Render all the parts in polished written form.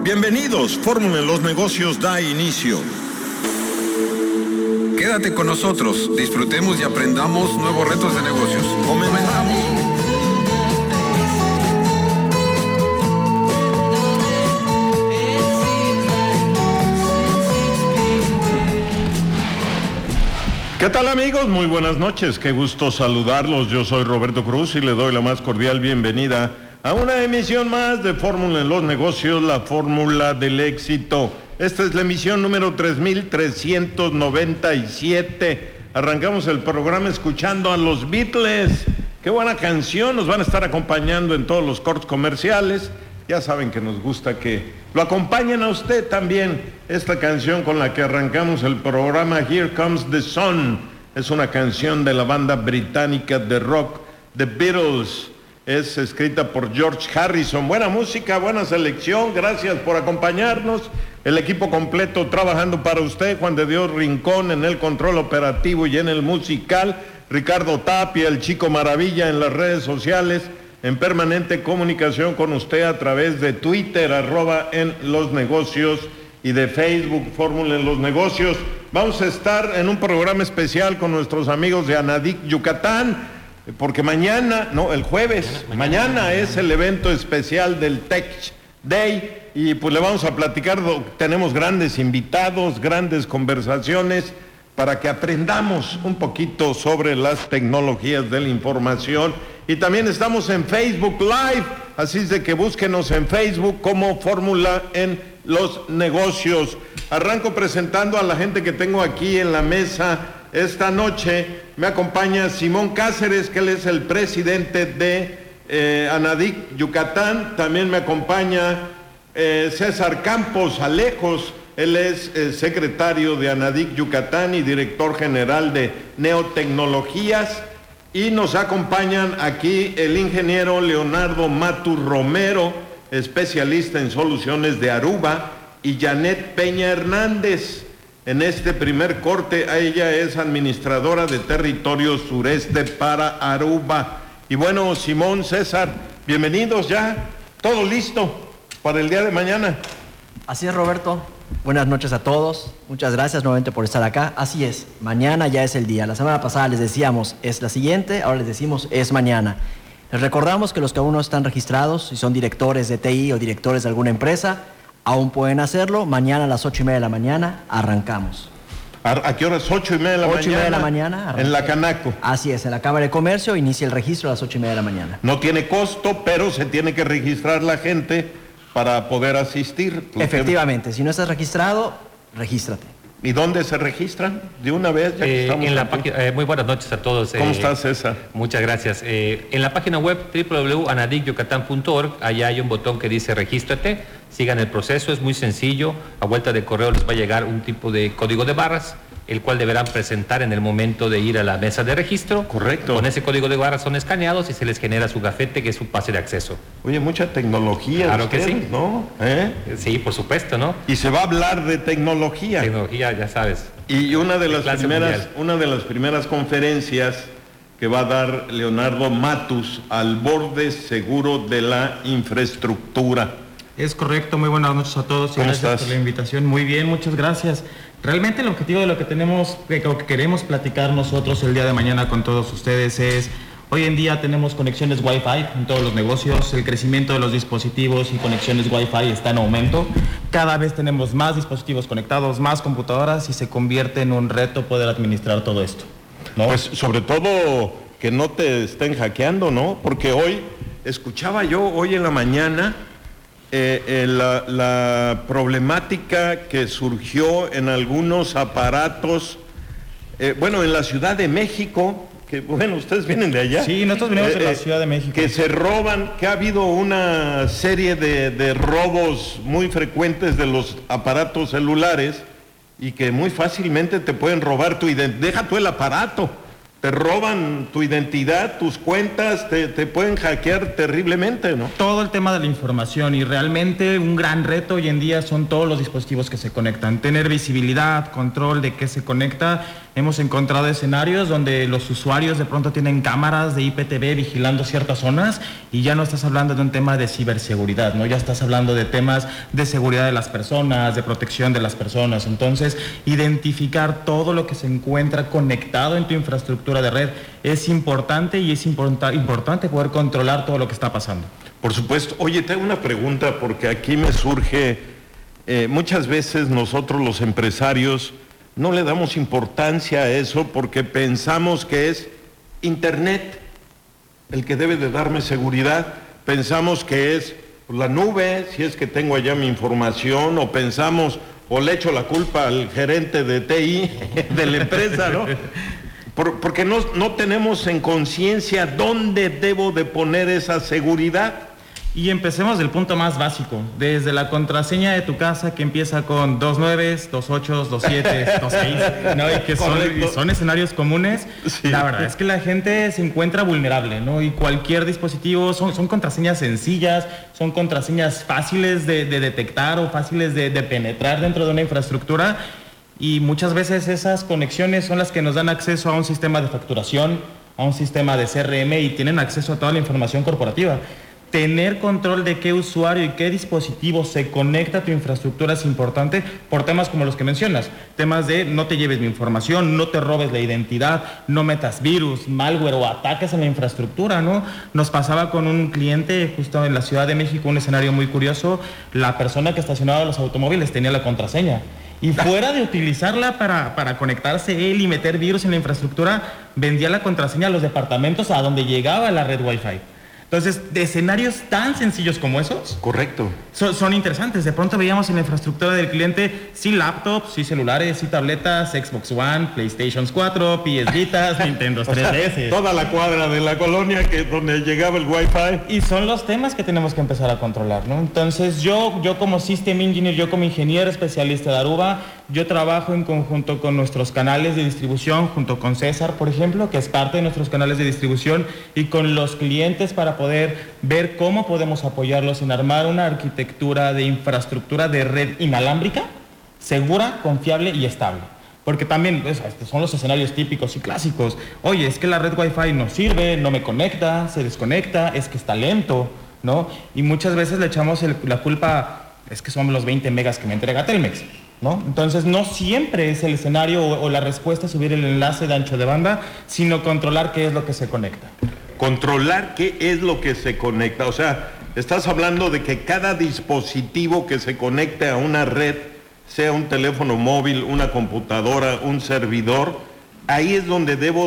Bienvenidos, Fórmula en los Negocios da inicio. Quédate con nosotros, disfrutemos y aprendamos nuevos retos de negocios. Comenzamos. ¿Qué tal, amigos? Muy buenas noches, qué gusto saludarlos. Yo soy Roberto Cruz y le doy la más cordial bienvenida a una emisión más de Fórmula en los Negocios, la fórmula del éxito. Esta es la emisión número 3397. Arrancamos el programa escuchando a los Beatles. Qué buena canción, nos van a estar acompañando en todos los cortes comerciales. Ya saben que nos gusta que lo acompañen a usted también. Esta canción con la que arrancamos el programa, Here Comes the Sun, es una canción de la banda británica de rock, The Beatles. Es escrita por George Harrison. Buena música, buena selección, gracias por acompañarnos. El equipo completo trabajando para usted, Juan de Dios Rincón en el control operativo y en el musical, Ricardo Tapia, el Chico Maravilla en las redes sociales, en permanente comunicación con usted a través de Twitter, @en-los-negocios, y de Facebook, Fórmula en los Negocios. Vamos a estar en un programa especial con nuestros amigos de Anadik, Yucatán, porque el jueves, mañana es el evento especial del Tech Day, y pues le vamos a platicar, tenemos grandes invitados, grandes conversaciones, para que aprendamos un poquito sobre las tecnologías de la información. Y también estamos en Facebook Live, así es de que búsquenos en Facebook como Fórmula en los Negocios. Arranco presentando a la gente que tengo aquí en la mesa esta noche. Me acompaña Simón Cáceres, que él es el presidente de Anadik, Yucatán. También me acompaña César Campos Alejos, él es secretario de Anadik, Yucatán y director general de Neotecnologías. Y nos acompañan aquí el ingeniero Leonardo Matus Romero, especialista en soluciones de Aruba, y Janet Peña Hernández. En este primer corte, ella es administradora de territorio sureste para Aruba. Y bueno, Simón, César, bienvenidos ya, todo listo para el día de mañana. Así es, Roberto. Buenas noches a todos. Muchas gracias nuevamente por estar acá. Así es, mañana ya es el día. La semana pasada les decíamos es la siguiente, ahora les decimos es mañana. Les recordamos que los que aún no están registrados, si son directores de TI o directores de alguna empresa, aún pueden hacerlo. Mañana a las 8:30 de la mañana arrancamos. ¿A qué horas? 8:30 de la mañana. 8:30 de la mañana. Arrancamos. En la Canaco. Así es, en la Cámara de Comercio inicia el registro a las 8:30 de la mañana. No tiene costo, pero se tiene que registrar la gente para poder asistir. Efectivamente, si no estás registrado, regístrate. ¿Y dónde se registran? De una vez, ya que estamos en la página. Muy buenas noches a todos. ¿Cómo estás, César? Muchas gracias. En la página web www.anadikyucatan.org, allá hay un botón que dice regístrate. Sigan el proceso, es muy sencillo. A vuelta de correo les va a llegar un tipo de código de barras, el cual deberán presentar en el momento de ir a la mesa de registro. Correcto. Con ese código de barras son escaneados y se les genera su gafete, que es su pase de acceso. Oye, mucha tecnología. Claro que sí. ¿No? Sí, por supuesto, ¿no? Y se va a hablar de tecnología. Tecnología, ya sabes. Y una de las mundial. primeras conferencias que va a dar Leonardo Matus, al borde seguro de la infraestructura. Es correcto, muy buenas noches a todos y gracias por la invitación. Muy bien, muchas gracias. Realmente el objetivo de lo que queremos platicar nosotros el día de mañana con todos ustedes es, hoy en día tenemos conexiones Wi-Fi en todos los negocios, el crecimiento de los dispositivos y conexiones Wi-Fi está en aumento, cada vez tenemos más dispositivos conectados, más computadoras y se convierte en un reto poder administrar todo esto, ¿no? Pues sobre todo que no te estén hackeando, ¿no? Porque escuchaba yo hoy en la mañana la problemática que surgió en algunos aparatos, en la Ciudad de México, que ustedes vienen de allá. Sí, nosotros venimos de la Ciudad de México. Que se roban, que ha habido una serie de robos muy frecuentes de los aparatos celulares y que muy fácilmente te pueden robar tu identidad. Deja tú el aparato. Te roban tu identidad, tus cuentas, te pueden hackear terriblemente, ¿no? Todo el tema de la información y realmente un gran reto hoy en día son todos los dispositivos que se conectan. Tener visibilidad, control de qué se conecta Hemos encontrado escenarios donde los usuarios de pronto tienen cámaras de IPTV vigilando ciertas zonas y ya no estás hablando de un tema de ciberseguridad, ¿no? Ya estás hablando de temas de seguridad de las personas, de protección de las personas. Entonces, identificar todo lo que se encuentra conectado en tu infraestructura de red es importante, y es importante poder controlar todo lo que está pasando. Por supuesto. Oye, te hago una pregunta porque aquí me surge, muchas veces nosotros los empresarios no le damos importancia a eso porque pensamos que es Internet el que debe de darme seguridad, pensamos que es la nube, si es que tengo allá mi información, o pensamos, o le echo la culpa al gerente de TI de la empresa, ¿no? Porque no tenemos en conciencia dónde debo de poner esa seguridad. Y empecemos del punto más básico, desde la contraseña de tu casa que empieza con 2 9s, 2 8s, 2 7s, 2 6s, ¿no? Y que son escenarios comunes. Sí. La verdad es que la gente se encuentra vulnerable, ¿no? Y cualquier dispositivo, son contraseñas sencillas, son contraseñas fáciles de detectar o fáciles de penetrar dentro de una infraestructura, y muchas veces esas conexiones son las que nos dan acceso a un sistema de facturación, a un sistema de CRM, y tienen acceso a toda la información corporativa. Tener control de qué usuario y qué dispositivo se conecta a tu infraestructura es importante por temas como los que mencionas. Temas de no te lleves mi información, no te robes la identidad, no metas virus, malware o ataques en la infraestructura, ¿no? Nos pasaba con un cliente justo en la Ciudad de México, un escenario muy curioso. La persona que estacionaba los automóviles tenía la contraseña. Y fuera de utilizarla para conectarse él y meter virus en la infraestructura, vendía la contraseña a los departamentos a donde llegaba la red Wi-Fi. Entonces, de escenarios tan sencillos como esos... Correcto. Son interesantes. De pronto veíamos en la infraestructura del cliente sí laptops, sí celulares, sí tabletas, Xbox One, PlayStation 4, PS Vitas, Nintendo 3DS. Toda la cuadra de la colonia donde llegaba el Wi-Fi. Y son los temas que tenemos que empezar a controlar, ¿no? Entonces, yo como System Engineer, yo como ingeniero especialista de Aruba, yo trabajo en conjunto con nuestros canales de distribución, junto con César, por ejemplo, que es parte de nuestros canales de distribución, y con los clientes para poder ver cómo podemos apoyarlos en armar una arquitectura de infraestructura de red inalámbrica, segura, confiable y estable. Porque también estos son los escenarios típicos y clásicos. Oye, es que la red Wi-Fi no sirve, no me conecta, se desconecta, es que está lento, ¿no? Y muchas veces le echamos la culpa, es que son los 20 megas que me entrega Telmex, ¿no? Entonces no siempre es el escenario o la respuesta subir el enlace de ancho de banda, sino controlar qué es lo que se conecta. Controlar qué es lo que se conecta. O sea, estás hablando de que cada dispositivo que se conecte a una red, sea un teléfono móvil, una computadora, un servidor, ahí es donde debo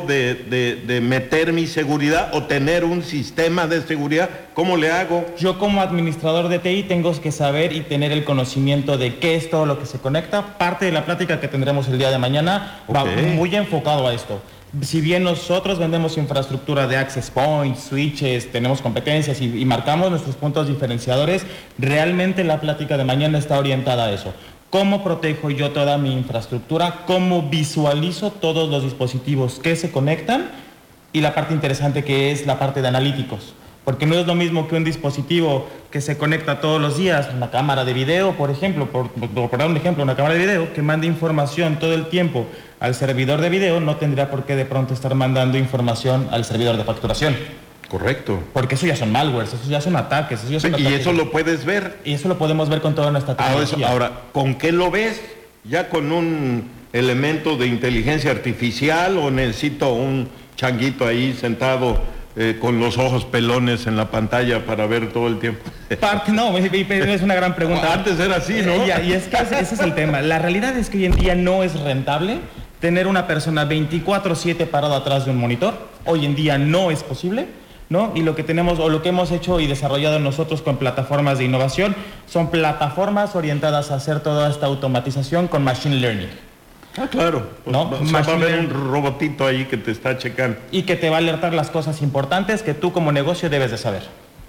de meter mi seguridad o tener un sistema de seguridad. ¿Cómo le hago? Yo como administrador de TI tengo que saber y tener el conocimiento de qué es todo lo que se conecta. Parte de la plática que tendremos el día de mañana va muy enfocado a esto. Si bien nosotros vendemos infraestructura de access points, switches, tenemos competencias y marcamos nuestros puntos diferenciadores, realmente la plática de mañana está orientada a eso. ¿Cómo protejo yo toda mi infraestructura? ¿Cómo visualizo todos los dispositivos que se conectan? Y la parte interesante que es la parte de analíticos. Porque no es lo mismo que un dispositivo que se conecta todos los días, una cámara de video, por ejemplo, por dar un ejemplo, una cámara de video que manda información todo el tiempo al servidor de video, no tendría por qué de pronto estar mandando información al servidor de facturación. Correcto. Porque eso ya son malwares, eso ya son ataques. Y eso lo puedes ver. Y eso lo podemos ver con toda nuestra tecnología. Ahora, ¿con qué lo ves? ¿Ya con un elemento de inteligencia artificial o necesito un changuito ahí sentado con los ojos pelones en la pantalla para ver todo el tiempo? No, es una gran pregunta. Antes era así, ¿no? Y es que ese es el tema. La realidad es que hoy en día no es rentable tener una persona 24/7 parada atrás de un monitor. Hoy en día no es posible, ¿no? Y lo que tenemos o lo que hemos hecho y desarrollado nosotros con plataformas de innovación son plataformas orientadas a hacer toda esta automatización con machine learning. Ah, claro. ¿No? O sea, va a haber un robotito ahí que te está checando. Y que te va a alertar las cosas importantes que tú como negocio debes de saber.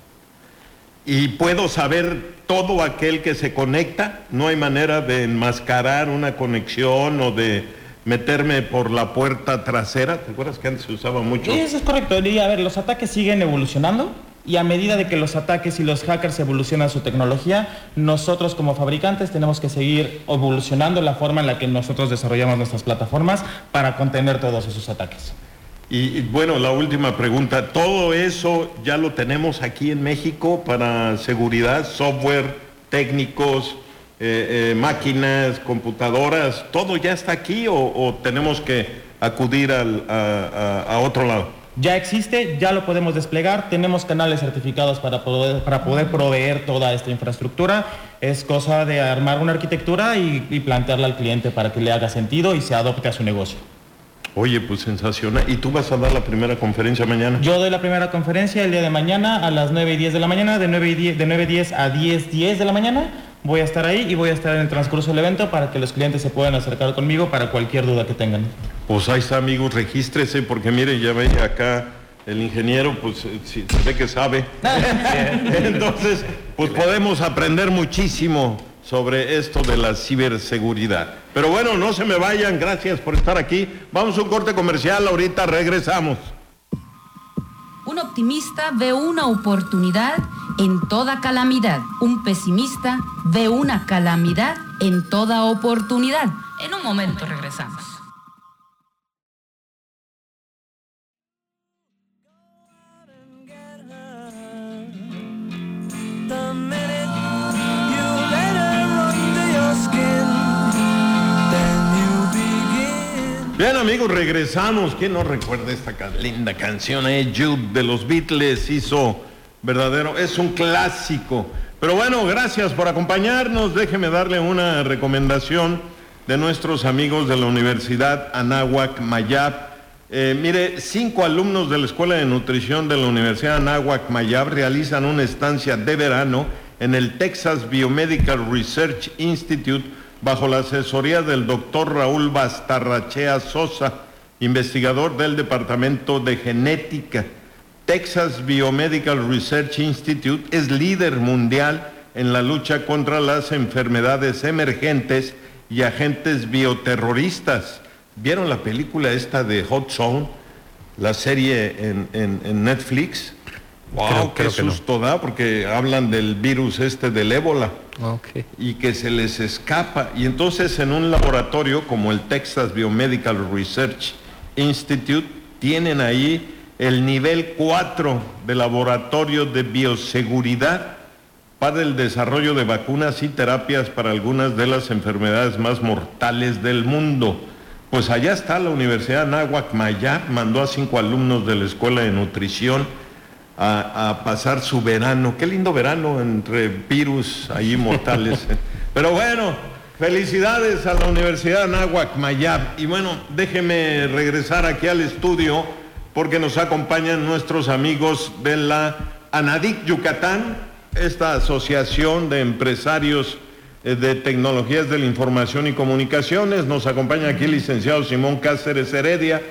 ¿Y puedo saber todo aquel que se conecta? ¿No hay manera de enmascarar una conexión o de meterme por la puerta trasera? ¿Te acuerdas que antes se usaba mucho? Sí, eso es correcto. Y a ver, los ataques siguen evolucionando, y a medida de que los ataques y los hackers evolucionan su tecnología, nosotros como fabricantes tenemos que seguir evolucionando la forma en la que nosotros desarrollamos nuestras plataformas para contener todos esos ataques. Y bueno, la última pregunta, ¿todo eso ya lo tenemos aquí en México para seguridad, software, técnicos, máquinas, computadoras, todo ya está aquí o tenemos que acudir a otro lado? Ya existe, ya lo podemos desplegar, tenemos canales certificados para poder proveer toda esta infraestructura. Es cosa de armar una arquitectura y plantearla al cliente para que le haga sentido y se adopte a su negocio. Oye, pues sensacional. ¿Y tú vas a dar la primera conferencia mañana? Yo doy la primera conferencia el día de mañana a las 9:10 de la mañana, de 9:10 a 10:10 de la mañana. Voy a estar ahí y voy a estar en el transcurso del evento para que los clientes se puedan acercar conmigo para cualquier duda que tengan. Pues ahí está, amigos, regístrese porque mire, ya ve acá el ingeniero, pues se ve que sabe. Entonces, pues podemos aprender muchísimo sobre esto de la ciberseguridad. Pero bueno, no se me vayan, gracias por estar aquí. Vamos a un corte comercial, ahorita regresamos. Un optimista ve una oportunidad en toda calamidad. Un pesimista ve una calamidad en toda oportunidad. En un momento regresamos. Bien, amigos, regresamos. ¿Quién no recuerda esta linda canción? Jude de los Beatles hizo verdadero, es un clásico. Pero bueno, gracias por acompañarnos. Déjeme darle una recomendación de nuestros amigos de la Universidad Anáhuac Mayab. Mire, 5 alumnos de la Escuela de Nutrición de la Universidad Anáhuac Mayab realizan una estancia de verano en el Texas Biomedical Research Institute bajo la asesoría del doctor Raúl Bastarrachea Sosa, investigador del Departamento de Genética. Texas Biomedical Research Institute es líder mundial en la lucha contra las enfermedades emergentes y agentes bioterroristas. ¿Vieron la película esta de Hot Zone? La serie en Netflix. Wow, qué susto da, porque hablan del virus del ébola. Okay. Y que se les escapa. Y entonces en un laboratorio como el Texas Biomedical Research Institute tienen ahí el nivel 4 de laboratorio de bioseguridad para el desarrollo de vacunas y terapias para algunas de las enfermedades más mortales del mundo. Pues allá está la Universidad Anáhuac Mayab, mandó a 5 alumnos de la Escuela de Nutrición a pasar su verano. Qué lindo verano entre virus ahí mortales. Pero bueno, felicidades a la Universidad Anáhuac Mayab. Y bueno, déjeme regresar aquí al estudio porque nos acompañan nuestros amigos de la ANADIC Yucatán, esta asociación de empresarios de tecnologías de la información y comunicaciones. Nos acompaña aquí el licenciado Simón Cáceres Heredia,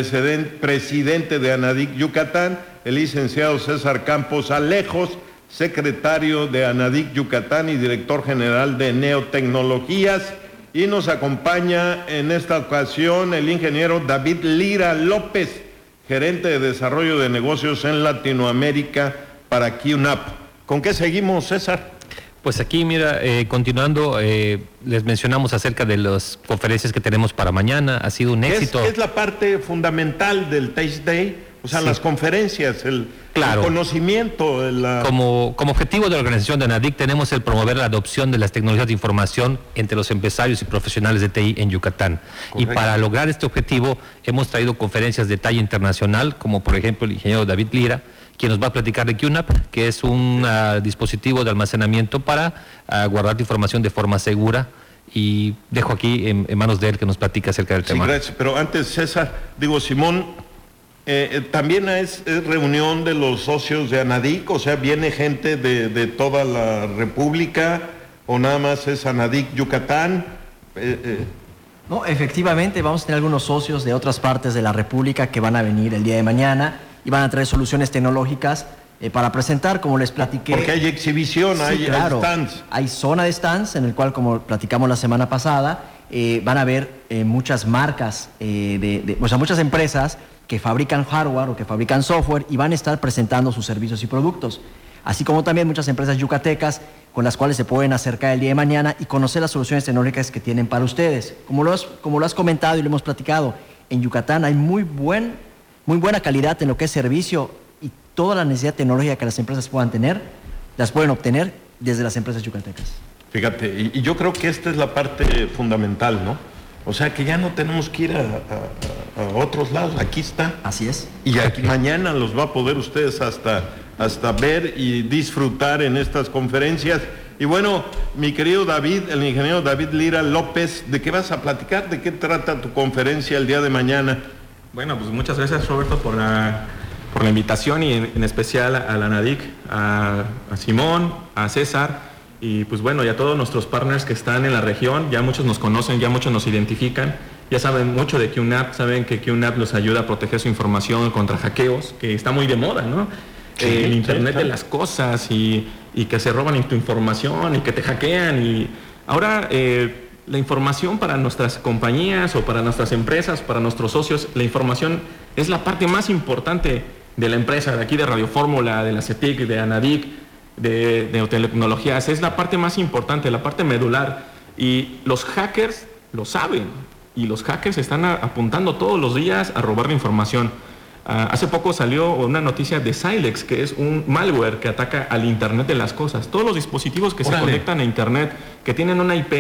presidente de ANADIC Yucatán, el licenciado César Campos Alejos, secretario de ANADIC Yucatán y director general de Neotecnologías, y nos acompaña en esta ocasión el ingeniero David Lira López, gerente de desarrollo de negocios en Latinoamérica para QNAP. ¿Con qué seguimos, César? Pues aquí, mira, continuando, les mencionamos acerca de las conferencias que tenemos para mañana. Ha sido un éxito. Es la parte fundamental del Taste Day, o sea, sí, las conferencias, el conocimiento. Como objetivo de la organización de ANADIC tenemos el promover la adopción de las tecnologías de información entre los empresarios y profesionales de TI en Yucatán. Correcto. Y para lograr este objetivo hemos traído conferencias de talla internacional, como por ejemplo el ingeniero David Lira, quien nos va a platicar de QNAP, que es un dispositivo de almacenamiento para guardar información de forma segura. Y dejo aquí en manos de él que nos platique acerca del tema. Gracias. Pero antes, César, Simón, también es reunión de los socios de ANADIC, o sea, ¿viene gente de toda la República o nada más es ANADIC Yucatán? No, efectivamente, vamos a tener algunos socios de otras partes de la República que van a venir el día de mañana y van a traer soluciones tecnológicas para presentar, como les platiqué. Porque hay exhibición, sí, hay stands. Hay zona de stands, en el cual, como platicamos la semana pasada, van a ver muchas marcas, muchas empresas que fabrican hardware o que fabrican software y van a estar presentando sus servicios y productos. Así como también muchas empresas yucatecas con las cuales se pueden acercar el día de mañana y conocer las soluciones tecnológicas que tienen para ustedes. Como lo has comentado y lo hemos platicado, en Yucatán hay muy buena calidad en lo que es servicio y toda la necesidad tecnológica que las empresas puedan tener, las pueden obtener desde las empresas yucatecas. Fíjate, y yo creo que esta es la parte fundamental, ¿no? O sea, que ya no tenemos que ir a otros lados, aquí está. Así es. Y aquí mañana los va a poder ustedes hasta ver y disfrutar en estas conferencias. Y bueno, mi querido David, el ingeniero David Lira López, ¿de qué vas a platicar? ¿De qué trata tu conferencia el día de mañana? Bueno, pues muchas gracias, Roberto, por la invitación y en especial a la NADIC, a Simón, a César y pues bueno, y a todos nuestros partners que están en la región. Ya muchos nos conocen, ya muchos nos identifican, ya saben mucho de QNAP, saben que QNAP los ayuda a proteger su información contra hackeos, que está muy de moda, ¿no? Sí, el Internet de las cosas y que se roban tu información y que te hackean. Y ahora la información para nuestras compañías o para nuestras empresas, para nuestros socios, la información es la parte más importante de la empresa, de aquí de Radio Fórmula, de la CETIC, de ANADIC, de Neotecnologías. Es la parte más importante, la parte medular. Y los hackers lo saben. Y los hackers están apuntando todos los días a robar la información. Hace poco salió una noticia de Silex, que es un malware que ataca al Internet de las cosas. Todos los dispositivos que se conectan a Internet, que tienen una IP,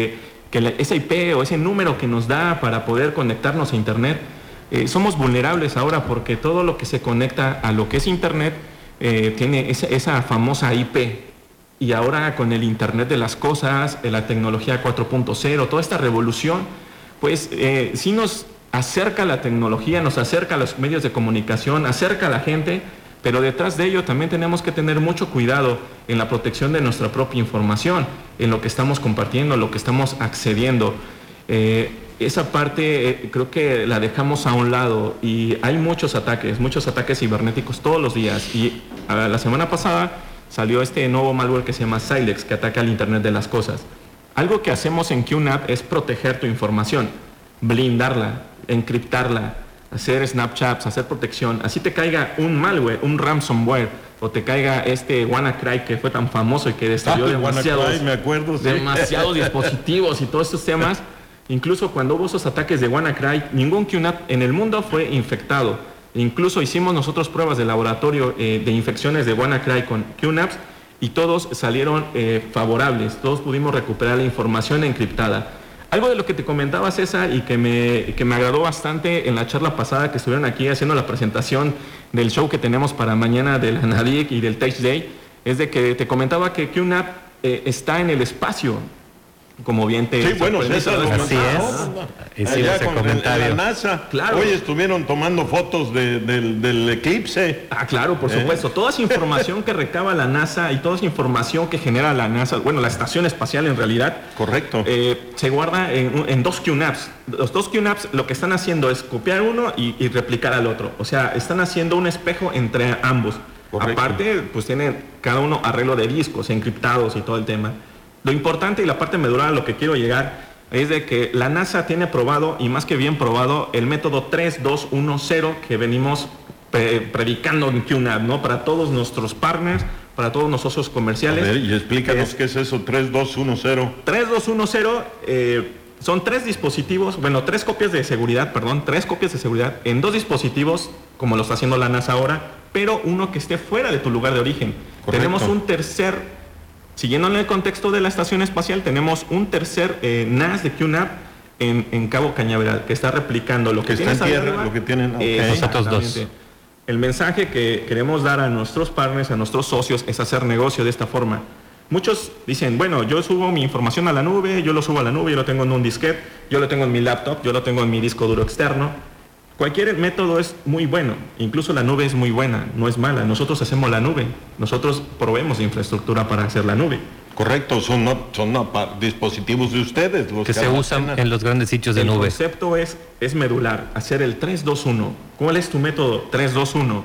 esa IP o ese número que nos da para poder conectarnos a Internet, somos vulnerables ahora porque todo lo que se conecta a lo que es Internet tiene esa famosa IP. Y ahora con el Internet de las cosas, la tecnología 4.0, toda esta revolución, pues sí nos acerca la tecnología, nos acerca a los medios de comunicación, acerca a la gente, pero detrás de ello también tenemos que tener mucho cuidado en la protección de nuestra propia información, en lo que estamos compartiendo, lo que estamos accediendo. Esa parte creo que la dejamos a un lado y hay muchos ataques cibernéticos todos los días. Y la semana pasada salió este nuevo malware que se llama Silex, que ataca al Internet de las cosas. Algo que hacemos en QNAP es proteger tu información, blindarla, encriptarla, hacer snapshots, hacer protección. Así te caiga un malware, un ransomware, o te caiga este WannaCry que fue tan famoso y que destruyó demasiados dispositivos y todos estos temas. Incluso cuando hubo esos ataques de WannaCry, ningún QNAP en el mundo fue infectado. Incluso hicimos nosotros pruebas de laboratorio de infecciones de WannaCry con QNAPs y todos salieron favorables. Todos pudimos recuperar la información encriptada. Algo de lo que te comentaba, César, y que me agradó bastante en la charla pasada que estuvieron aquí haciendo la presentación del show que tenemos para mañana de la NADIC y del Tech Day, es de que te comentaba que QNAP está en el espacio. Como bien te... Sí, bueno, César, así es. Hicimos ese comentario. La NASA, claro. Hoy estuvieron tomando fotos del eclipse. Claro, por supuesto. Toda esa información que recaba la NASA y toda esa información que genera la NASA, bueno, la estación espacial en realidad. Correcto. Se guarda en dos QNAPs. Los dos QNAPs lo que están haciendo es copiar uno y replicar al otro. O sea, están haciendo un espejo entre ambos. Correcto. Aparte, pues tienen cada uno arreglo de discos encriptados y todo el tema. Lo importante y la parte medular a lo que quiero llegar es de que la NASA tiene probado, y más que bien probado, el método 3210 que venimos predicando en QNAP, ¿no? Para todos nuestros partners, para todos nuestros socios comerciales. A ver, y explícanos qué es eso, 3210. 3210 son tres copias de seguridad en dos dispositivos, como lo está haciendo la NASA ahora, pero uno que esté fuera de tu lugar de origen. Correcto. Tenemos un tercer... Siguiendo en el contexto de la estación espacial, tenemos un tercer NAS de QNAP en Cabo Cañaveral, que está replicando lo que tienes en tierra, arriba, lo que tienen nosotros dos. El mensaje que queremos dar a nuestros partners, a nuestros socios, es hacer negocio de esta forma. Muchos dicen, bueno, yo subo mi información a la nube, yo lo subo a la nube, yo lo tengo en un disquete, yo lo tengo en mi laptop, yo lo tengo en mi disco duro externo. Cualquier método es muy bueno, incluso la nube es muy buena, no es mala. Nosotros hacemos la nube, nosotros proveemos infraestructura para hacer la nube. Correcto, son dispositivos de ustedes los que se usan en los grandes sitios de nube. El concepto es medular, hacer el 3-2-1. ¿Cuál es tu método 3-2-1?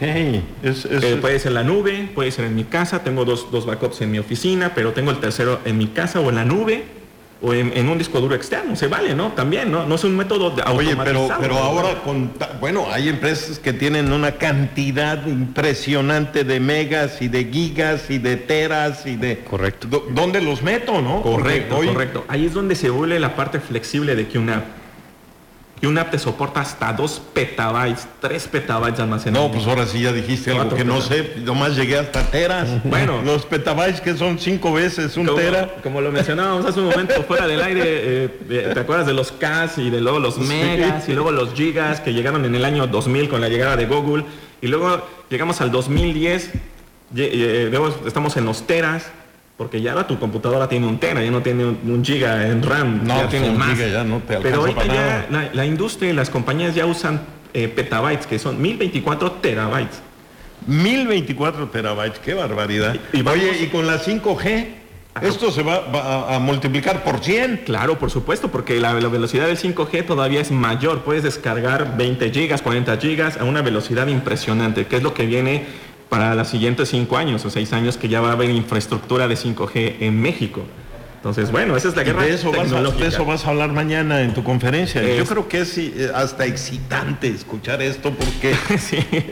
Ok. Puede ser la nube, puede ser en mi casa, tengo dos backups en mi oficina, pero tengo el tercero en mi casa o en la nube. o en un disco duro externo, se vale, ¿no? También, ¿no? No es un método de automatizado. Oye, pero ahora hay empresas que tienen una cantidad impresionante de megas y de gigas y de teras y de... Correcto. ¿Dónde los meto, no? Correcto. Ahí es donde se vuelve la parte flexible de QNAP. QNAP te soporta hasta 2 petabytes, 3 petabytes de almacenamiento. No, pues ahora sí ya dijiste algo que no sé, nomás llegué hasta teras. Bueno. Los petabytes que son 5 veces un tera. Como lo mencionábamos hace un momento fuera del aire, ¿te acuerdas de los Ks y de luego los megas y luego los gigas que llegaron en el año 2000 con la llegada de Google? Y luego llegamos al 2010, luego estamos en los teras. Porque ya tu computadora tiene 1 tera, ya no tiene 1 giga en RAM, no, ya tiene más. Giga ya no te alcanza. Pero ahorita para ya nada. la industria y las compañías ya usan petabytes, que son 1024 terabytes. 1024 terabytes, qué barbaridad. Oye, y con la 5G, esto se va a multiplicar por 100. Claro, por supuesto, porque la velocidad del 5G todavía es mayor. Puedes descargar 20 gigas, 40 gigas a una velocidad impresionante, que es lo que viene para los siguientes 5 años o 6 años, que ya va a haber infraestructura de 5G en México. Entonces, bueno, esa es la guerra tecnológica. De eso vas a hablar mañana en tu conferencia. Yo creo que es hasta excitante escuchar esto porque, sí.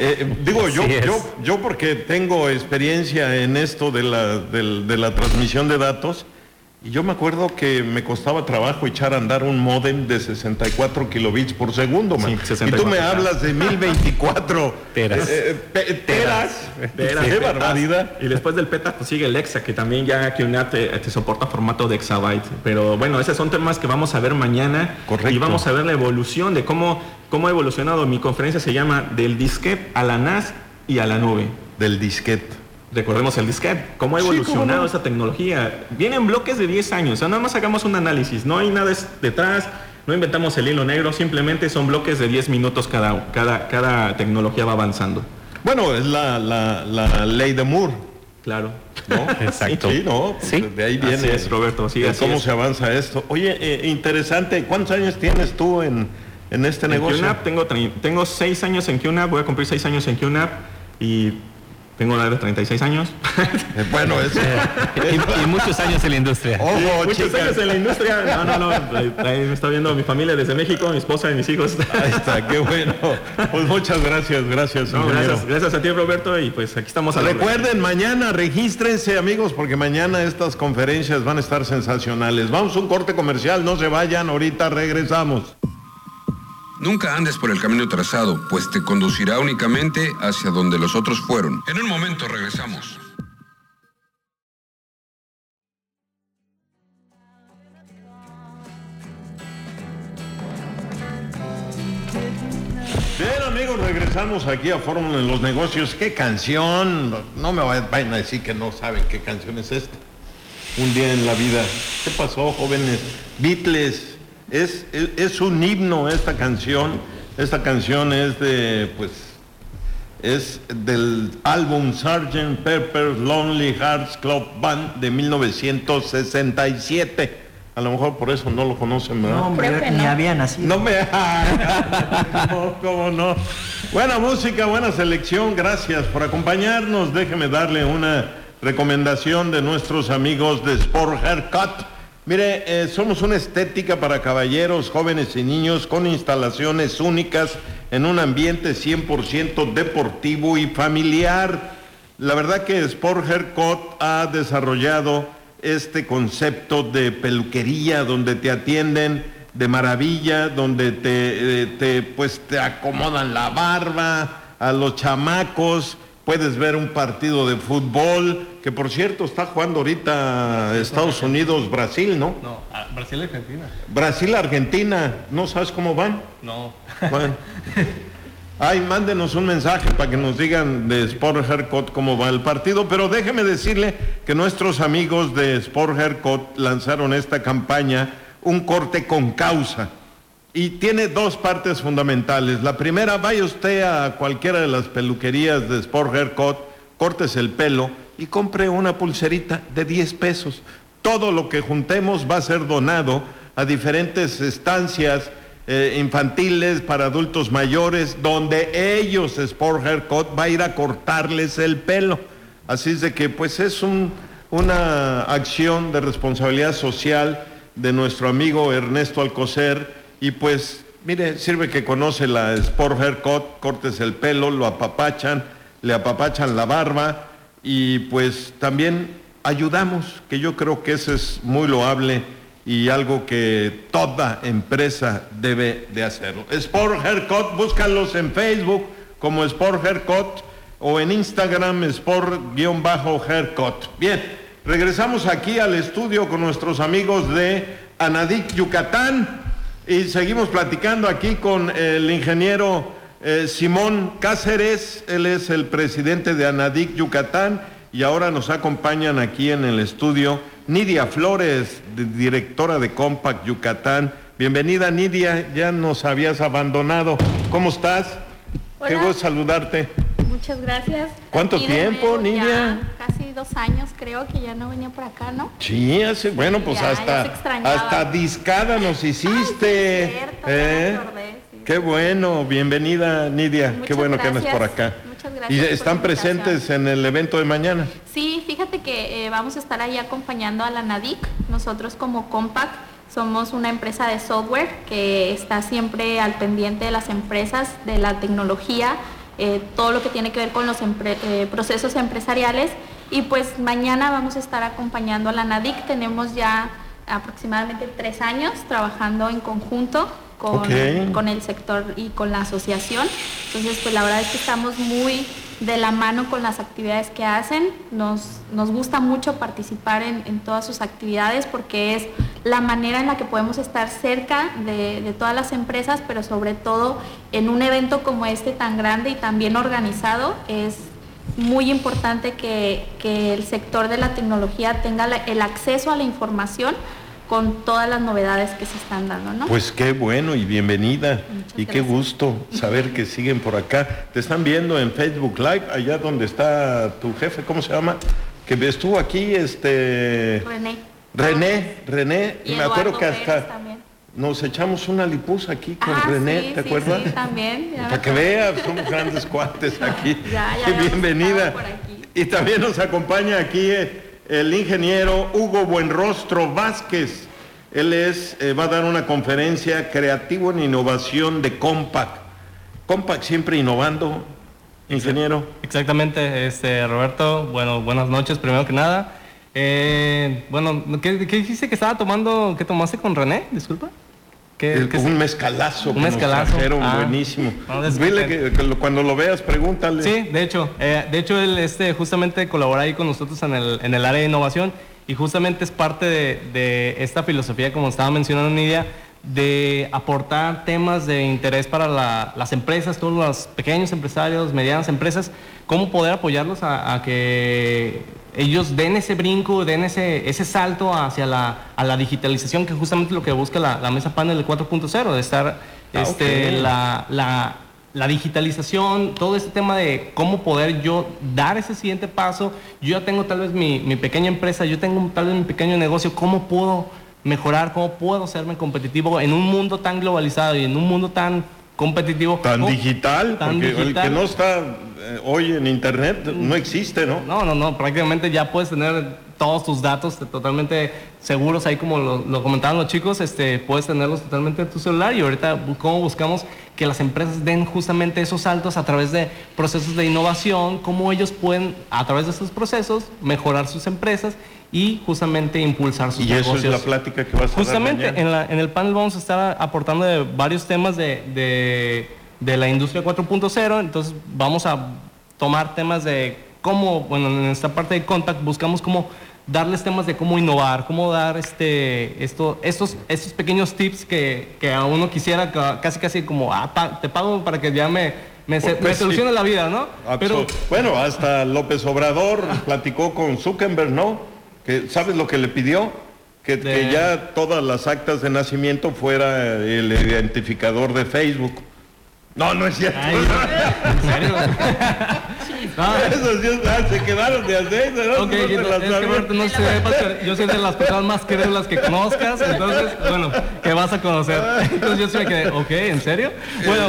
Yo porque tengo experiencia en esto de la transmisión de datos, y yo me acuerdo que me costaba trabajo echar a andar un módem de 64 kilobits por segundo, man. Sí, y tú me hablas de 1024 teras. Teras. ¡Qué barbaridad! Y después del peta pues sigue el hexa, que también ya QNAP te soporta formato de exabyte. Pero bueno, esos son temas que vamos a ver mañana. Correcto. Y vamos a ver la evolución de cómo ha evolucionado. Mi conferencia se llama Del disquete a la NAS y a la nube. Del disquete. Recordemos el disquete, cómo ha evolucionado esa tecnología. Vienen bloques de 10 años, o sea, nada más hagamos un análisis, no hay nada detrás, no inventamos el hilo negro, simplemente son bloques de 10 minutos cada tecnología va avanzando. Bueno, es la ley de Moore. Claro. ¿No? Exacto. Sí, ¿no? Sí. De ahí viene. Así es, Roberto. Sí, así cómo es. se avanza esto. Oye, interesante. ¿Cuántos años tienes tú en este negocio? QNAP tengo 6 años en QNAP, voy a cumplir 6 años en QNAP y tengo la edad de 36 años. Bueno, eso. y muchos años en la industria. Muchos años en la industria. No. Ahí me está viendo mi familia desde México, mi esposa y mis hijos. Ahí está, qué bueno. Pues muchas gracias. No, gracias a ti, Roberto, y pues aquí estamos. Recuerden, mañana regístrense, amigos, porque mañana estas conferencias van a estar sensacionales. Vamos a un corte comercial, no se vayan, ahorita regresamos. Nunca andes por el camino trazado, pues te conducirá únicamente hacia donde los otros fueron. En un momento regresamos. Bien, amigos, regresamos aquí a Fórmula en los Negocios. ¿Qué canción? No me vayan a decir que no saben qué canción es esta. Un día en la vida. ¿Qué pasó, jóvenes? Beatles. Es un himno esta canción. Esta canción es del álbum Sgt. Pepper's Lonely Hearts Club Band de 1967. A lo mejor por eso no lo conocen, ¿verdad? No, ni había nacido. No me... No, ¿cómo no? Buena música, buena selección. Gracias por acompañarnos. Déjeme darle una recomendación de nuestros amigos de Sport Haircut. Mire, somos una estética para caballeros, jóvenes y niños con instalaciones únicas en un ambiente 100% deportivo y familiar. La verdad que Sport Haircut ha desarrollado este concepto de peluquería donde te atienden de maravilla, donde te acomodan la barba, a los chamacos. Puedes ver un partido de fútbol, que por cierto está jugando ahorita Estados Unidos, Brasil, ¿no? No, Brasil-Argentina. Brasil-Argentina, ¿no sabes cómo van? No. Bueno. Ay, mándenos un mensaje para que nos digan de Sport Haircut cómo va el partido, pero déjeme decirle que nuestros amigos de Sport Haircut lanzaron esta campaña, un corte con causa. Y tiene 2 partes fundamentales. La primera, vaya usted a cualquiera de las peluquerías de Sport Haircut, córtese el pelo y compre una pulserita de 10 pesos. Todo lo que juntemos va a ser donado a diferentes estancias infantiles para adultos mayores, donde ellos, Sport Haircut, va a ir a cortarles el pelo. Así es de que pues es una acción de responsabilidad social de nuestro amigo Ernesto Alcocer. Y pues, mire, sirve que conoce la Sport Haircut, cortes el pelo, lo apapachan, le apapachan la barba y pues también ayudamos, que yo creo que eso es muy loable y algo que toda empresa debe de hacerlo. Sport Haircut, búscalos en Facebook como Sport Haircut o en Instagram Sport-Haircut. Bien, regresamos aquí al estudio con nuestros amigos de Anadic Yucatán y seguimos platicando aquí con el ingeniero Simón Cáceres. Él es el presidente de Anadic Yucatán y ahora nos acompañan aquí en el estudio Nidia Flores, directora de Compaq Yucatán. Bienvenida, Nidia, ya nos habías abandonado. ¿Cómo estás? Hola. Qué gusto saludarte. Muchas gracias. ¿Cuánto tiempo, Nidia? Casi 2 años creo que ya no venía por acá, ¿no? Sí, bueno, pues ya hasta discada nos hiciste. Ay, sí, cierto, ya me acordé, sí. Qué bueno, bienvenida, Nidia. Muchas qué bueno gracias. que andes por acá. Muchas gracias. ¿Y por están la presentes invitación. en el evento de mañana? Sí, fíjate que vamos a estar ahí acompañando a la Anadic. Nosotros como Compaq somos una empresa de software que está siempre al pendiente de las empresas, de la tecnología, todo lo que tiene que ver con los procesos empresariales. Y pues mañana vamos a estar acompañando a la Anadic. Tenemos ya aproximadamente 3 años trabajando en conjunto con el sector y con la asociación. Entonces, pues la verdad es que estamos muy de la mano con las actividades que hacen. Nos gusta mucho participar en todas sus actividades porque es la manera en la que podemos estar cerca de todas las empresas, pero sobre todo en un evento como este tan grande y tan bien organizado. Es muy importante que el sector de la tecnología tenga el acceso a la información con todas las novedades que se están dando, ¿no? Pues qué bueno y bienvenida. Muchas y qué gracias. gusto saber que siguen por acá. Te están viendo en Facebook Live, allá donde está tu jefe, ¿cómo se llama? Que estuvo aquí, René, Y me acuerdo Eduardo que hasta Pérez también. nos echamos una lipusa aquí con René, sí, ¿te sí, acuerdas? Sí, también. Para que veas, somos grandes cuates aquí. Ya habíamos Bienvenida. estado por aquí. Y también nos acompaña aquí el ingeniero Hugo Buenrostro Vázquez. Él va a dar una conferencia Creativo en Innovación de Compaq. Compaq siempre innovando, ingeniero. Exactamente, Roberto. Bueno, buenas noches, primero que nada. Bueno, ¿qué dijiste que estaba tomando? ¿Qué tomaste con René? Disculpa. Un mezcalazo. Un mezcalazo. Nos trajeron, buenísimo. No, Dile que cuando lo veas, pregúntale. Sí, de hecho él justamente colabora ahí con nosotros en el área de innovación y justamente es parte de esta filosofía, como estaba mencionando Nidia, de aportar temas de interés para las empresas, todos los pequeños empresarios, medianas empresas, cómo poder apoyarlos a que ellos den ese brinco, den ese salto hacia la digitalización, que justamente lo que busca la mesa panel de 4.0, de estar la digitalización, todo este tema de cómo poder yo dar ese siguiente paso. Yo ya tengo tal vez mi pequeña empresa, yo tengo tal vez mi pequeño negocio, ¿cómo puedo mejorar, cómo puedo hacerme competitivo en un mundo tan globalizado y en un mundo tan competitivo? Tan digital, porque el que no está hoy en internet no existe, ¿no? No, prácticamente ya puedes tener todos tus datos totalmente seguros ahí, como lo comentaban los chicos, puedes tenerlos totalmente en tu celular. Y ahorita cómo buscamos que las empresas den justamente esos saltos a través de procesos de innovación, cómo ellos pueden a través de esos procesos mejorar sus empresas y justamente impulsar sus negocios. Y eso es la plática que vas a justamente dar mañana. En el panel vamos a estar aportando de varios temas de la industria 4.0, entonces vamos a tomar temas de cómo, bueno, en esta parte de Compaq buscamos cómo darles temas de cómo innovar, cómo dar estos pequeños tips que a uno quisiera casi como, te pago para que ya me solucione la vida, ¿no? Pero bueno, hasta López Obrador platicó con Zuckerberg, ¿no? Que ¿sabes lo que le pidió? Que ya todas las actas de nacimiento fuera el identificador de Facebook. No es cierto. Ay, ¿en serio? Eso sí, se quedaron de hacer, ¿no? Okay, yo soy de las personas más crédulas que conozcas, entonces, bueno, que vas a conocer. Entonces yo sí me quedé, ok, ¿en serio? Bueno,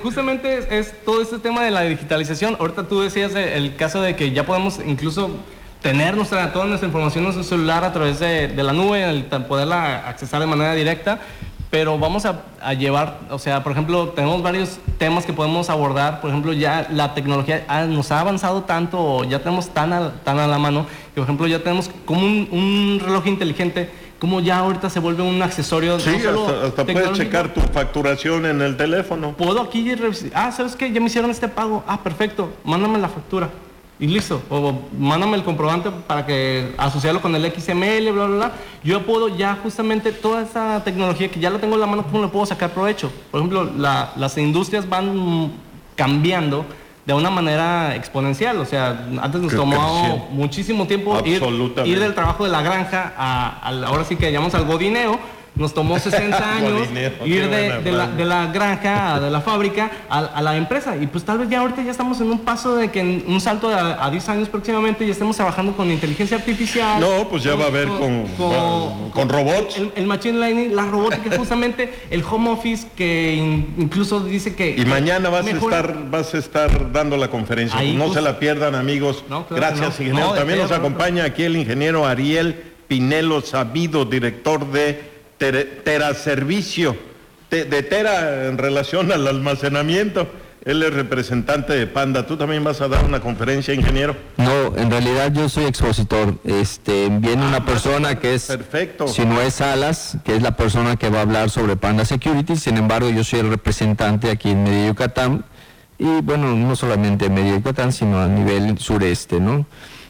justamente es todo este tema de la digitalización. Ahorita tú decías el caso de que ya podemos incluso tener toda nuestra información en su celular a través de la nube, poderla accesar de manera directa. Pero vamos a llevar, o sea, por ejemplo, tenemos varios temas que podemos abordar. Por ejemplo, ya la tecnología nos ha avanzado tanto, ya tenemos tan a la mano, que por ejemplo ya tenemos como un reloj inteligente, como ya ahorita se vuelve un accesorio. Sí, hasta puedes checar tu facturación en el teléfono. Puedo aquí revisar, ¿sabes qué? Ya me hicieron este pago. Perfecto, mándame la factura. Y listo, o mándame el comprobante para que asociarlo con el XML, bla, bla, bla. Yo puedo ya justamente toda esta tecnología que ya la tengo en la mano, ¿cómo le puedo sacar provecho? Por ejemplo, las industrias van cambiando de una manera exponencial. O sea, antes nos tomó muchísimo tiempo ir del trabajo de la granja ahora sí que llamamos al godineo. Nos tomó 60 años ir de la granja, de la fábrica, a la empresa. Y pues tal vez ya ahorita ya estamos en un paso de que en un salto a 10 años próximamente ya estemos trabajando con inteligencia artificial. No, pues ya va a haber con robots. El machine learning, la robótica, justamente el home office, que incluso dice que... Y mañana vas a estar dando la conferencia. Ahí, no se la pierdan, amigos. No, claro. Gracias, ingeniero. También nos acompaña aquí el ingeniero Ariel Pinelo Sabido, director de Teraservicio, de Tera en relación al almacenamiento. Él es representante de Panda. ¿Tú también vas a dar una conferencia, ingeniero? No, en realidad yo soy expositor. Viene una persona que es Sinoé Salas, que es la persona que va a hablar sobre Panda Security. Sin embargo, yo soy el representante aquí en Mérida, Yucatán. Y bueno, no solamente en Mérida, Yucatán, sino a nivel sureste, ¿no?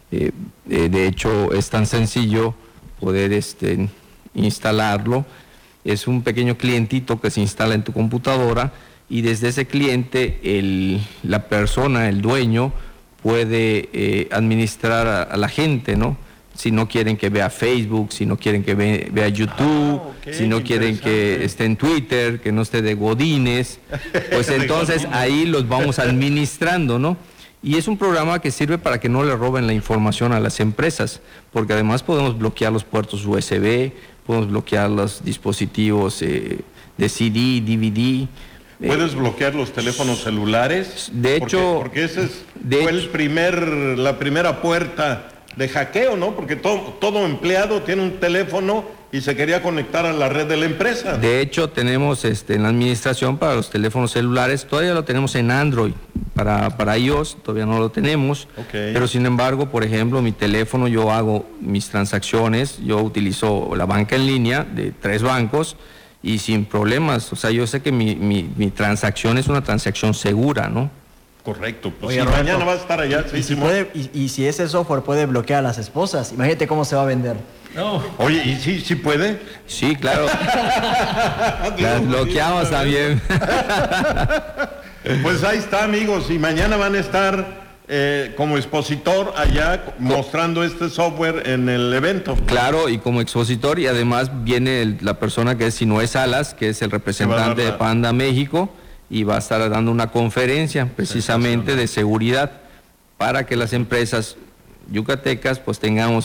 De hecho, es tan sencillo poder instalarlo. Es un pequeño clientito que se instala en tu computadora y desde ese cliente la persona, el dueño, puede administrar a la gente, ¿no? Si no quieren que vea Facebook, si no quieren que vea YouTube, si no quieren que esté en Twitter, que no esté de godines, pues entonces ahí los vamos administrando, ¿no? Y es un programa que sirve para que no le roben la información a las empresas, porque además podemos bloquear los puertos USB, podemos bloquear los dispositivos de CD, DVD. ¿Puedes bloquear los teléfonos celulares? De hecho... Porque ese fue la primera puerta de hackeo, ¿no? Porque todo empleado tiene un teléfono y se quería conectar a la red de la empresa. De hecho, tenemos en la administración para los teléfonos celulares, todavía lo tenemos en Android, para iOS todavía no lo tenemos, pero sin embargo, por ejemplo, mi teléfono, yo hago mis transacciones, yo utilizo la banca en línea de 3 bancos y sin problemas. O sea, yo sé que mi transacción es una transacción segura, ¿no? Correcto. Pues oye, mañana va a estar allá. Y si ese software puede bloquear a las esposas, imagínate cómo se va a vender. No. Oye, ¿y sí puede? Sí, claro. Las bloqueamos también. Pues ahí está, amigos, y mañana van a estar como expositor allá mostrando este software en el evento. Claro, y como expositor, y además viene la persona que es Sinoé Salas, que es el representante de Panda México, y va a estar dando una conferencia precisamente de seguridad para que las empresas yucatecas pues tengamos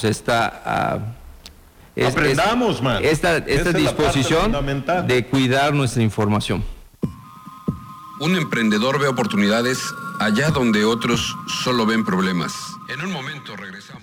aprendamos más. Esta disposición de cuidar nuestra información. Un emprendedor ve oportunidades allá donde otros solo ven problemas. En un momento regresamos.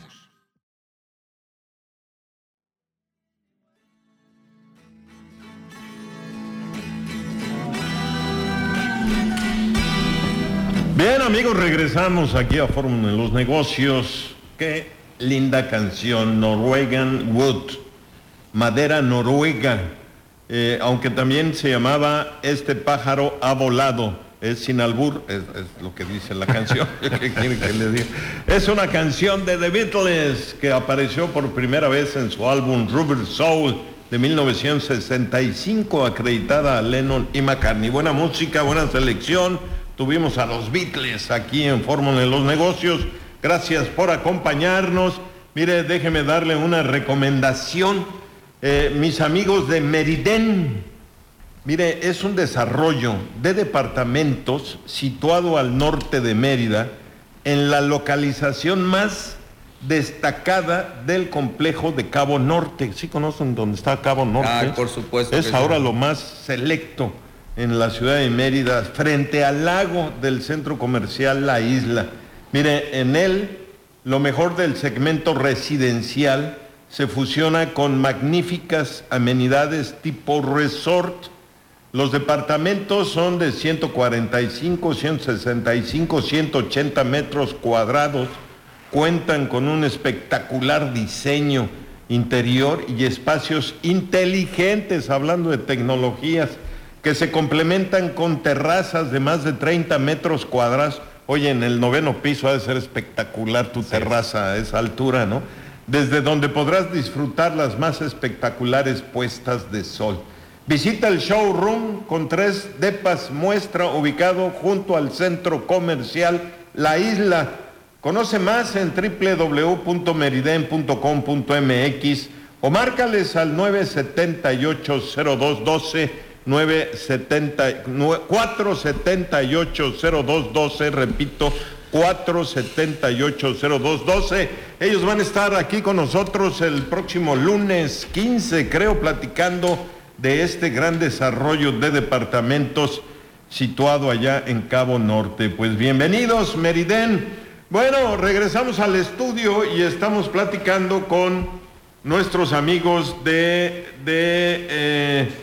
Bien, amigos, regresamos aquí a Fórmula de los Negocios. Qué linda canción, Norwegian Wood, madera noruega, aunque también se llamaba Este pájaro ha volado, es sin albur, es lo que dice la canción. ¿Qué quiere que le diga? Es una canción de The Beatles que apareció por primera vez en su álbum Rubber Soul de 1965, acreditada a Lennon y McCartney. Buena música, buena selección. Tuvimos a los Beatles aquí en Fórmula de los Negocios. Gracias por acompañarnos. Mire, déjeme darle una recomendación. Mis amigos de Meriden, mire, es un desarrollo de departamentos situado al norte de Mérida, en la localización más destacada del complejo de Cabo Norte. ¿Sí conocen dónde está Cabo Norte? Por supuesto. Es ahora lo más selecto en la ciudad de Mérida, frente al lago del centro comercial La Isla. Mire, en él lo mejor del segmento residencial se fusiona con magníficas amenidades tipo resort. Los departamentos son de 145, 165, 180 metros cuadrados. Cuentan con un espectacular diseño interior y espacios inteligentes, hablando de tecnologías, que se complementan con terrazas de más de 30 metros cuadrados. Oye, en el 9º piso ha de ser espectacular tu terraza a esa altura, ¿no? Desde donde podrás disfrutar las más espectaculares puestas de sol. Visita el showroom con 3 depas muestra ubicado junto al centro comercial La Isla. Conoce más en www.meriden.com.mx o márcales al 978-0212, 478-0212, repito, 478-0212. Ellos van a estar aquí con nosotros el próximo lunes 15, creo, platicando de este gran desarrollo de departamentos situado allá en Cabo Norte. Pues bienvenidos, Meriden. Bueno, regresamos al estudio y estamos platicando con nuestros amigos de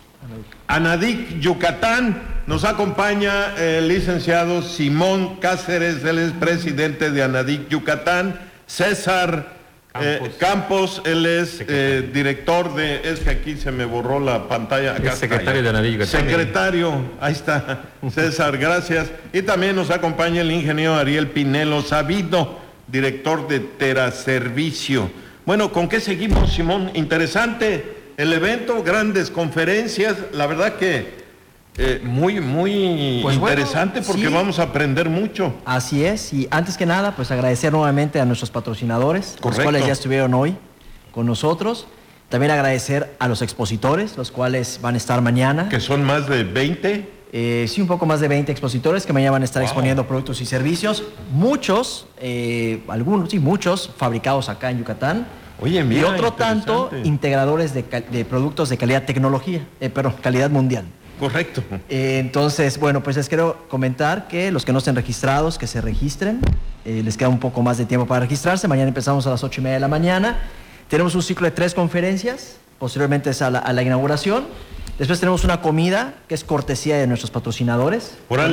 ANADIC Yucatán. Nos acompaña el licenciado Simón Cáceres, él es presidente de ANADIC Yucatán. César Campos, él es director de... Es que aquí se me borró la pantalla. Acá es secretario de ANADIC Yucatán. Secretario, ahí está. César, gracias. Y también nos acompaña el ingeniero Ariel Pinelo Sabido, director de Teraservicio. Bueno, ¿con qué seguimos, Simón? Interesante el evento, grandes conferencias, la verdad que muy pues interesante, bueno, porque sí, vamos a aprender mucho. Así es, y antes que nada, pues agradecer nuevamente a nuestros patrocinadores, los cuales ya estuvieron hoy con nosotros. También agradecer a los expositores, los cuales van a estar mañana. Que son más de 20. Sí, un poco más de 20 expositores que mañana van a estar exponiendo productos y servicios. Muchos, algunos, sí, muchos fabricados acá en Yucatán. Oye, mira, y otro tanto integradores de productos de calidad calidad mundial. Correcto. Entonces, bueno, pues les quiero comentar que los que no estén registrados, que se registren. Les queda un poco más de tiempo para registrarse. Mañana empezamos a las 8:30 de la mañana. Tenemos un ciclo de 3 conferencias. Posteriormente es a la inauguración. Después tenemos una comida que es cortesía de nuestros patrocinadores.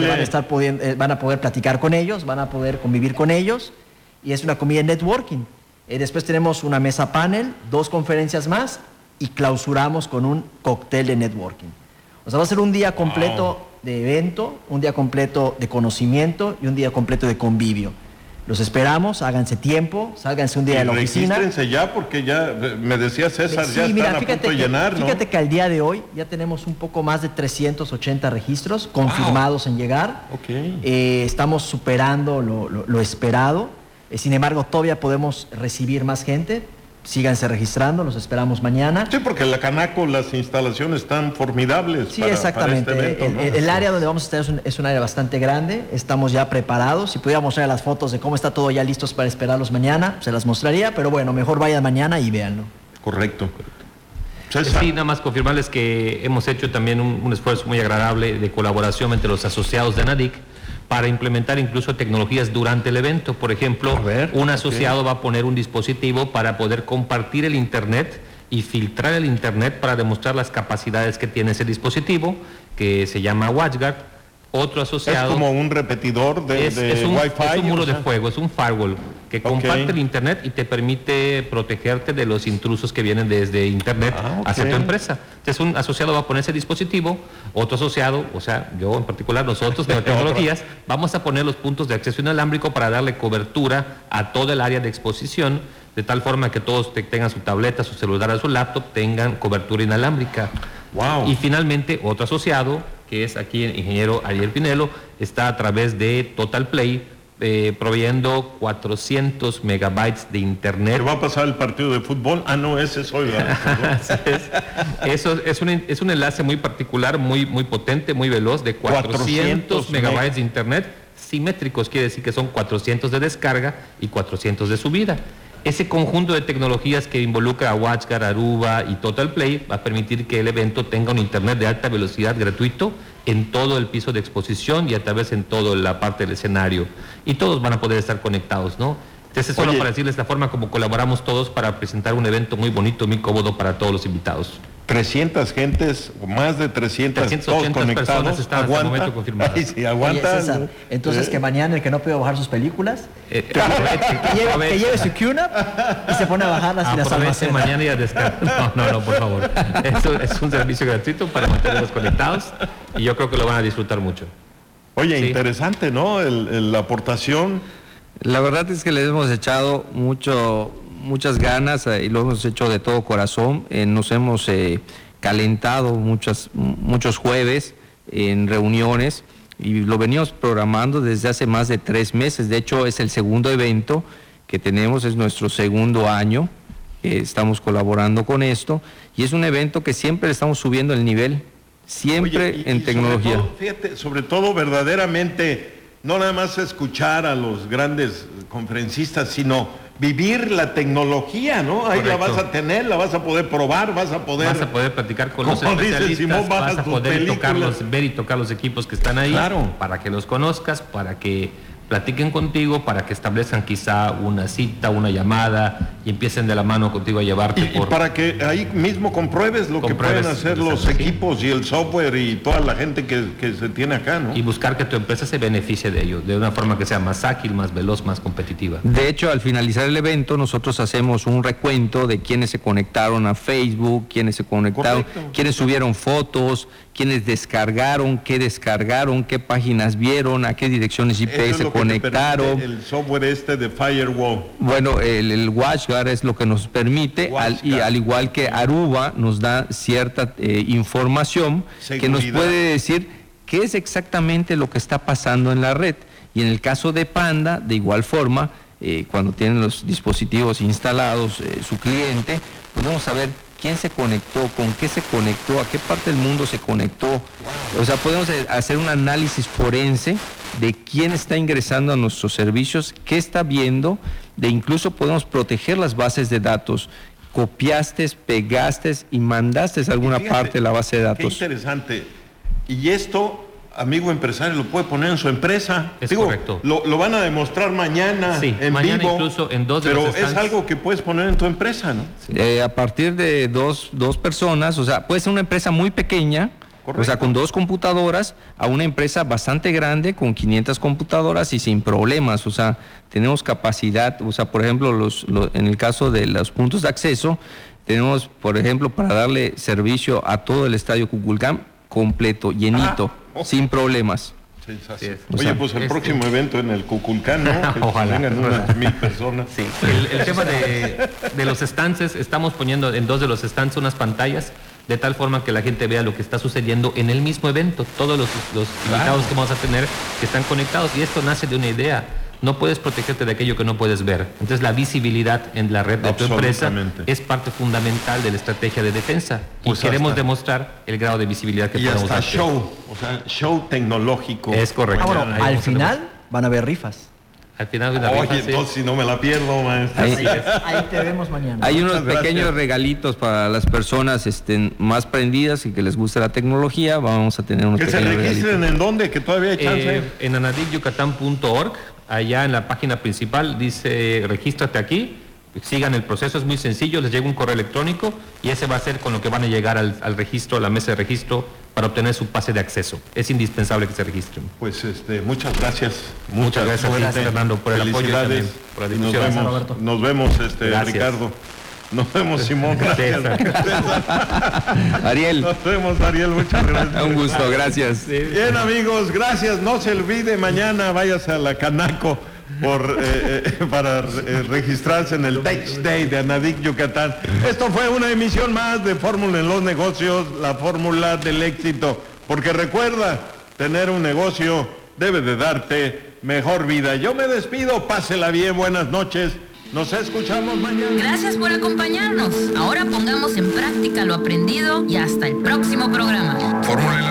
Van a poder platicar con ellos, van a poder convivir con ellos. Y es una comida de networking. Después tenemos una mesa panel, 2 conferencias más y clausuramos con un cóctel de networking. O sea, va a ser un día completo de evento, un día completo de conocimiento y un día completo de convivio. Los esperamos, háganse tiempo, sálganse un día de la oficina. Regístrense ya, porque ya, me decía César, ya están a punto de llenar, ¿no? Fíjate que al día de hoy ya tenemos un poco más de 380 registros confirmados en llegar. Estamos superando lo esperado. Sin embargo, todavía podemos recibir más gente. Síganse registrando, los esperamos mañana. Sí, porque la Canaco, las instalaciones están formidables. Sí, exactamente. Para este evento, ¿no? El área donde vamos a estar es un área bastante grande. Estamos ya preparados. Si pudiera mostrar las fotos de cómo está todo ya listos para esperarlos mañana, se las mostraría. Pero bueno, mejor vayan mañana y véanlo. Correcto. Sí, nada más confirmarles que hemos hecho también un esfuerzo muy agradable de colaboración entre los asociados de ANADIC para implementar incluso tecnologías durante el evento. Por ejemplo, un asociado va a poner un dispositivo para poder compartir el Internet y filtrar el Internet para demostrar las capacidades que tiene ese dispositivo, que se llama WatchGuard. Otro asociado... Es como un repetidor de Wi-Fi. Es un muro de fuego, es un firewall que comparte el Internet y te permite protegerte de los intrusos que vienen desde Internet hacia tu empresa. Entonces un asociado va a poner ese dispositivo, otro asociado, o sea, yo en particular, nosotros de tecnologías, vamos a poner los puntos de acceso inalámbrico para darle cobertura a toda el área de exposición, de tal forma que todos tengan su tableta, su celular o su laptop, tengan cobertura inalámbrica. Wow. Y finalmente, otro asociado, que es aquí el ingeniero Ariel Pinelo, está a través de Total Play proveyendo 400 megabytes de internet. ¿Qué va a pasar el partido de fútbol? No, ese es hoy. Eso es un enlace muy particular, muy potente, muy veloz, de 400 megabytes de internet simétricos, quiere decir que son 400 de descarga y 400 de subida. Ese conjunto de tecnologías que involucra a WatchGuard, Aruba y Total Play va a permitir que el evento tenga un internet de alta velocidad gratuito en todo el piso de exposición y a través en toda la parte del escenario. Y todos van a poder estar conectados, ¿no? Entonces, solo para decirles la forma como colaboramos todos para presentar un evento muy bonito, muy cómodo para todos los invitados. 300 gentes, más de 300 todos conectados. Personas están hasta el momento confirmadas. Ay, sí, aguantan. Oye, César, entonces que mañana el que no puede bajar sus películas, que lleve su QNAP y se pone a bajarlas y las almacena. Mañana y a descargar. No, por favor. Eso es un servicio gratuito para mantenerlos conectados y yo creo que lo van a disfrutar mucho. Oye, sí. Interesante, ¿no? La aportación. La verdad es que les hemos echado muchas ganas y lo hemos hecho de todo corazón. Nos hemos calentado muchos jueves en reuniones y lo venimos programando desde hace más de 3 meses. De hecho, es el segundo evento que tenemos, es nuestro segundo año. Estamos colaborando con esto y es un evento que siempre le estamos subiendo el nivel, siempre en tecnología. Sobre todo verdaderamente, no nada más escuchar a los grandes conferencistas, sino vivir la tecnología, ¿no? Ahí la vas a tener, la vas a poder probar, vas a poder platicar con los especialistas, Simón, vas a poder ver y tocar los equipos que están ahí, claro, para que los conozcas, para que platiquen contigo, para que establezcan quizá una cita, una llamada y empiecen de la mano contigo a llevarte y para que ahí mismo compruebes lo que pueden hacer los equipos y el software y toda la gente que se tiene acá, ¿no? Y buscar que tu empresa se beneficie de ello, de una forma que sea más ágil, más veloz, más competitiva. De hecho, al finalizar el evento, nosotros hacemos un recuento de quienes se conectaron a Facebook, quienes se conectaron, quienes subieron fotos, quienes descargaron, qué páginas vieron, a qué direcciones IP se conectaron. El software de Firewall. Bueno, el WatchGuard es lo que nos permite, al igual que Aruba nos da cierta información que nos puede decir qué es exactamente lo que está pasando en la red. Y en el caso de Panda, de igual forma, cuando tienen los dispositivos instalados su cliente, podemos saber quién se conectó, con qué se conectó, a qué parte del mundo se conectó. Wow. O sea, podemos hacer un análisis forense de quién está ingresando a nuestros servicios, qué está viendo, incluso podemos proteger las bases de datos. Copiaste, pegaste y mandaste a alguna parte de la base de datos. Qué interesante. Y esto, amigo empresario, lo puede poner en su empresa. Correcto. Lo van a demostrar mañana, en mañana vivo, incluso en 2 de pero los stands. Es algo que puedes poner en tu empresa, ¿no? Sí. A partir de dos personas, o sea, puede ser una empresa muy pequeña, correcto, o sea, con 2 computadoras, a una empresa bastante grande con 500 computadoras y sin problemas. O sea, tenemos capacidad, o sea, por ejemplo, en el caso de los puntos de acceso, tenemos, por ejemplo, para darle servicio a todo el estadio Kukulcán completo, llenito, sin problemas. Sí. Oye, pues el próximo evento en el Kukulcán, ¿no? Ojalá. Vengan unas 1000 personas. Sí. El tema de los stands, estamos poniendo en 2 de los stands unas pantallas de tal forma que la gente vea lo que está sucediendo en el mismo evento. Todos los invitados que vamos a tener que están conectados, y esto nace de una idea. No puedes protegerte de aquello que no puedes ver. Entonces la visibilidad en la red de tu empresa es parte fundamental de la estrategia de defensa. Pues y queremos demostrar el grado de visibilidad que podemos hacer. Show tecnológico. Es correcto. Al final van a haber rifas. Al final de la rifa, Oye, entonces si no me la pierdo, maestro. Ahí te vemos mañana. Hay unos pequeños regalitos para las personas más prendidas y que les guste la tecnología. Vamos a tener unos pequeños regalitos. ¿Que se registren en dónde? Que todavía hay chance. En anadicyucatán.org. Allá en la página principal dice regístrate aquí, sigan el proceso, es muy sencillo, les llega un correo electrónico y ese va a ser con lo que van a llegar al registro, a la mesa de registro para obtener su pase de acceso. Es indispensable que se registren. Pues muchas gracias. Muchas gracias, Fernando, por el apoyo y también por la difusión. Nos vemos, Ricardo. Nos vemos, Simón. Gracias. Ariel. Nos vemos, Ariel. Muchas gracias. Un gusto, gracias. Bien, amigos, gracias. No se olvide, mañana váyase a la Canaco para registrarse en el Tech Day de Anadic Yucatán. Esto fue una emisión más de Fórmula en los Negocios, la fórmula del éxito. Porque recuerda, tener un negocio debe de darte mejor vida. Yo me despido, pásela bien, buenas noches. Nos escuchamos mañana. Gracias por acompañarnos. Ahora pongamos en práctica lo aprendido y hasta el próximo programa. Fórmula